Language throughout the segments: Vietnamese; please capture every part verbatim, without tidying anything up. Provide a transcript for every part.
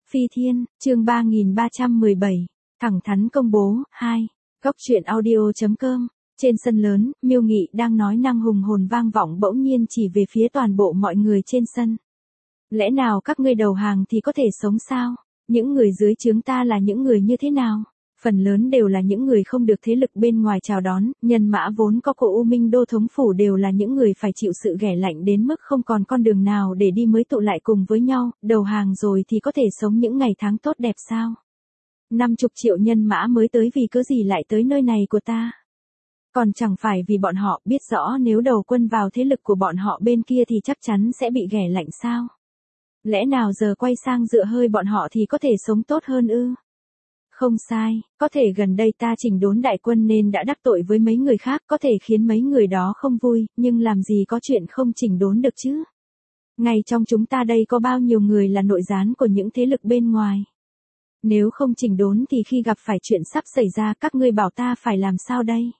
Phi Thiên, chương ba nghìn ba trăm mười bảy, thẳng thắn công bố, hai. Góc truyện audio.com. Trên sân lớn, Miêu Nghị đang nói năng hùng hồn vang vọng bỗng nhiên chỉ về phía toàn bộ mọi người trên sân. Lẽ nào các ngươi đầu hàng thì có thể sống sao? Những người dưới trướng ta là những người như thế nào? Phần lớn đều là những người không được thế lực bên ngoài chào đón, nhân mã vốn có của U Minh Đô thống phủ đều là những người phải chịu sự ghẻ lạnh đến mức không còn con đường nào để đi mới tụ lại cùng với nhau, đầu hàng rồi thì có thể sống những ngày tháng tốt đẹp sao? Năm chục triệu nhân mã mới tới vì cớ gì lại tới nơi này của ta? Còn chẳng phải vì bọn họ biết rõ nếu đầu quân vào thế lực của bọn họ bên kia thì chắc chắn sẽ bị ghẻ lạnh sao? Lẽ nào giờ quay sang dựa hơi bọn họ thì có thể sống tốt hơn ư? Không sai, có thể gần đây ta chỉnh đốn đại quân nên đã đắc tội với mấy người khác, có thể khiến mấy người đó không vui, nhưng làm gì có chuyện không chỉnh đốn được chứ? Ngay trong chúng ta đây có bao nhiêu người là nội gián của những thế lực bên ngoài? Nếu không chỉnh đốn thì khi gặp phải chuyện sắp xảy ra các ngươi bảo ta phải làm sao đây?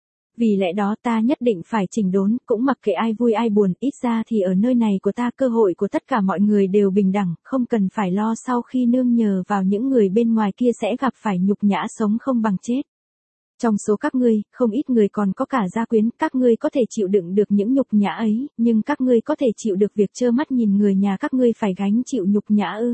Vì lẽ đó ta nhất định phải chỉnh đốn, cũng mặc kệ ai vui ai buồn, ít ra thì ở nơi này của ta cơ hội của tất cả mọi người đều bình đẳng, không cần phải lo sau khi nương nhờ vào những người bên ngoài kia sẽ gặp phải nhục nhã sống không bằng chết. Trong số các ngươi, không ít người còn có cả gia quyến, các ngươi có thể chịu đựng được những nhục nhã ấy, nhưng các ngươi có thể chịu được việc trơ mắt nhìn người nhà các ngươi phải gánh chịu nhục nhã ư?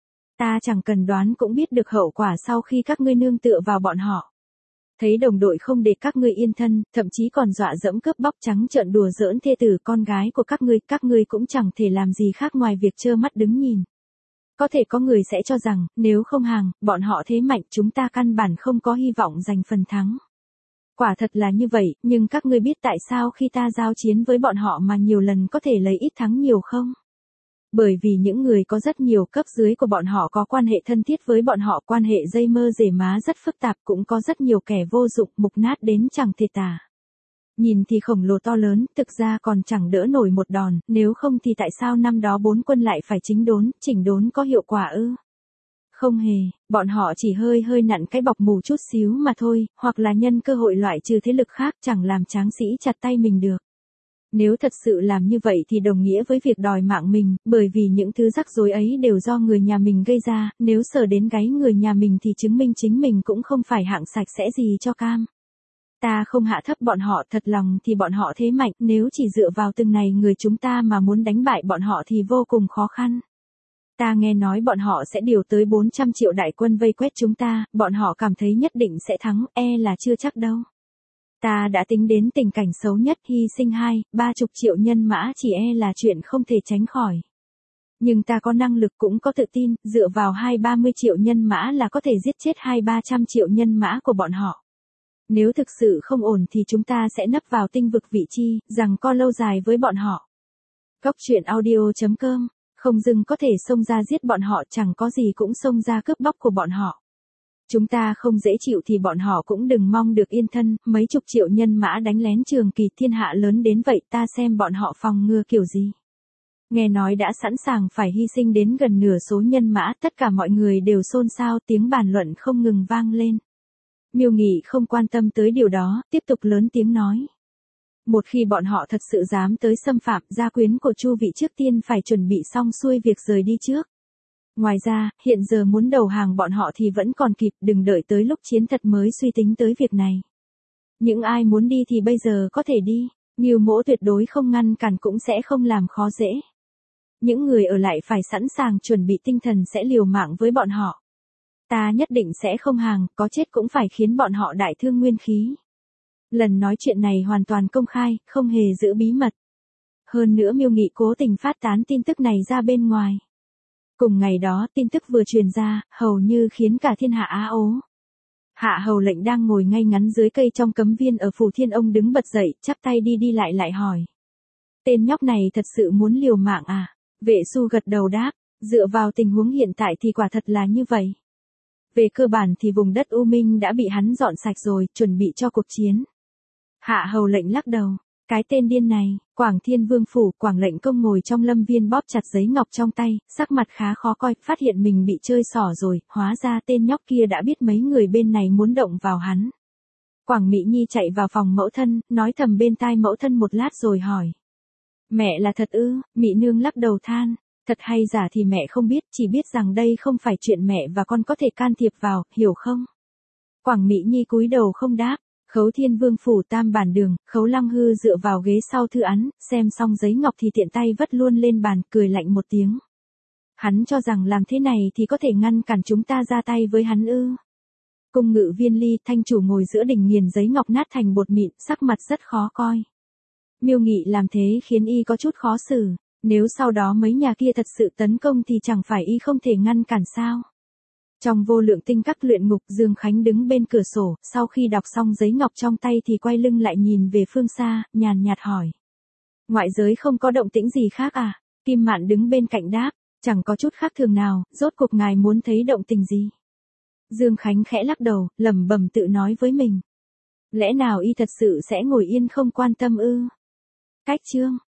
Ta chẳng cần đoán cũng biết được hậu quả sau khi các ngươi nương tựa vào bọn họ. Thấy đồng đội không để các ngươi yên thân, thậm chí còn dọa dẫm cướp bóc trắng trợn đùa giỡn thê tử con gái của các ngươi, các ngươi cũng chẳng thể làm gì khác ngoài việc trơ mắt đứng nhìn. Có thể có người sẽ cho rằng, nếu không hàng, bọn họ thế mạnh chúng ta căn bản không có hy vọng giành phần thắng. Quả thật là như vậy, nhưng các ngươi biết tại sao khi ta giao chiến với bọn họ mà nhiều lần có thể lấy ít thắng nhiều không? Bởi vì những người có rất nhiều cấp dưới của bọn họ có quan hệ thân thiết với bọn họ, quan hệ dây mơ rể má rất phức tạp, cũng có rất nhiều kẻ vô dụng mục nát đến chẳng thể tả. Nhìn thì khổng lồ to lớn, thực ra còn chẳng đỡ nổi một đòn, nếu không thì tại sao năm đó bốn quân lại phải chính đốn, chỉnh đốn có hiệu quả ư? Không hề, bọn họ chỉ hơi hơi nặn cái bọc mù chút xíu mà thôi, hoặc là nhân cơ hội loại trừ thế lực khác chẳng làm tráng sĩ chặt tay mình được. Nếu thật sự làm như vậy thì đồng nghĩa với việc đòi mạng mình, bởi vì những thứ rắc rối ấy đều do người nhà mình gây ra, nếu sờ đến gáy người nhà mình thì chứng minh chính mình cũng không phải hạng sạch sẽ gì cho cam. Ta không hạ thấp bọn họ, thật lòng thì bọn họ thế mạnh, nếu chỉ dựa vào từng này người chúng ta mà muốn đánh bại bọn họ thì vô cùng khó khăn. Ta nghe nói bọn họ sẽ điều tới bốn trăm triệu đại quân vây quét chúng ta, bọn họ cảm thấy nhất định sẽ thắng, e là chưa chắc đâu. Ta đã tính đến tình cảnh xấu nhất, hy sinh hai, ba chục triệu nhân mã chỉ e là chuyện không thể tránh khỏi. Nhưng ta có năng lực cũng có tự tin, dựa vào hai ba mươi triệu nhân mã là có thể giết chết hai ba trăm triệu nhân mã của bọn họ. Nếu thực sự không ổn thì chúng ta sẽ nấp vào tinh vực vị chi, rằng co lâu dài với bọn họ. Góc truyện audio.com, không dừng có thể xông ra giết bọn họ, chẳng có gì cũng xông ra cướp bóc của bọn họ. Chúng ta không dễ chịu thì bọn họ cũng đừng mong được yên thân, mấy chục triệu nhân mã đánh lén trường kỳ thiên hạ lớn đến vậy, ta xem bọn họ phòng ngừa kiểu gì. Nghe nói đã sẵn sàng phải hy sinh đến gần nửa số nhân mã, tất cả mọi người đều xôn xao, tiếng bàn luận không ngừng vang lên. Miêu Nghị không quan tâm tới điều đó, tiếp tục lớn tiếng nói. Một khi bọn họ thật sự dám tới xâm phạm, gia quyến của Chu vị trước tiên phải chuẩn bị xong xuôi việc rời đi trước. Ngoài ra, hiện giờ muốn đầu hàng bọn họ thì vẫn còn kịp, đừng đợi tới lúc chiến thật mới suy tính tới việc này. Những ai muốn đi thì bây giờ có thể đi, Ngưu Mỗ tuyệt đối không ngăn cản cũng sẽ không làm khó dễ. Những người ở lại phải sẵn sàng chuẩn bị tinh thần sẽ liều mạng với bọn họ. Ta nhất định sẽ không hàng, có chết cũng phải khiến bọn họ đại thương nguyên khí. Lần nói chuyện này hoàn toàn công khai, không hề giữ bí mật. Hơn nữa Miêu Nghị cố tình phát tán tin tức này ra bên ngoài. Cùng ngày đó tin tức vừa truyền ra, hầu như khiến cả thiên hạ á ố. Hạ hầu lệnh đang ngồi ngay ngắn dưới cây trong cấm viên ở Phủ Thiên ông đứng bật dậy, chắp tay đi đi lại lại hỏi. Tên nhóc này thật sự muốn liều mạng à? Vệ Xu gật đầu đáp, dựa vào tình huống hiện tại thì quả thật là như vậy. Về cơ bản thì vùng đất U Minh đã bị hắn dọn sạch rồi, chuẩn bị cho cuộc chiến. Hạ hầu lệnh lắc đầu. Cái tên điên này, Quảng Thiên Vương phủ, Quảng lệnh công ngồi trong lâm viên bóp chặt giấy ngọc trong tay, sắc mặt khá khó coi, phát hiện mình bị chơi xỏ rồi, hóa ra tên nhóc kia đã biết mấy người bên này muốn động vào hắn. Quảng Mỹ Nhi chạy vào phòng mẫu thân, nói thầm bên tai mẫu thân một lát rồi hỏi. Mẹ là thật ư? Mỹ nương lắc đầu than, Thật hay giả thì mẹ không biết, chỉ biết rằng đây không phải chuyện mẹ và con có thể can thiệp vào, hiểu không? Quảng Mỹ Nhi cúi đầu không đáp. Khấu Thiên Vương phủ tam bản đường, Khấu Lăng Hư dựa vào ghế sau thư án, xem xong giấy ngọc thì tiện tay vất luôn lên bàn, cười lạnh một tiếng. Hắn cho rằng làm thế này thì có thể ngăn cản chúng ta ra tay với hắn ư? Cung Ngự Viên Ly, thanh chủ ngồi giữa đỉnh nghiền giấy ngọc nát thành bột mịn, sắc mặt rất khó coi. Miêu Nghị làm thế khiến y có chút khó xử, nếu sau đó mấy nhà kia thật sự tấn công thì chẳng phải y không thể ngăn cản sao? Trong vô lượng tinh các luyện ngục, Dương Khánh đứng bên cửa sổ, sau khi đọc xong giấy ngọc trong tay thì quay lưng lại nhìn về phương xa, nhàn nhạt hỏi. Ngoại giới không có động tĩnh gì khác à? Kim Mạn đứng bên cạnh đáp, chẳng có chút khác thường nào, rốt cuộc ngài muốn thấy động tình gì? Dương Khánh khẽ lắc đầu, lẩm bẩm tự nói với mình. Lẽ nào y thật sự sẽ ngồi yên không quan tâm ư? Cách chương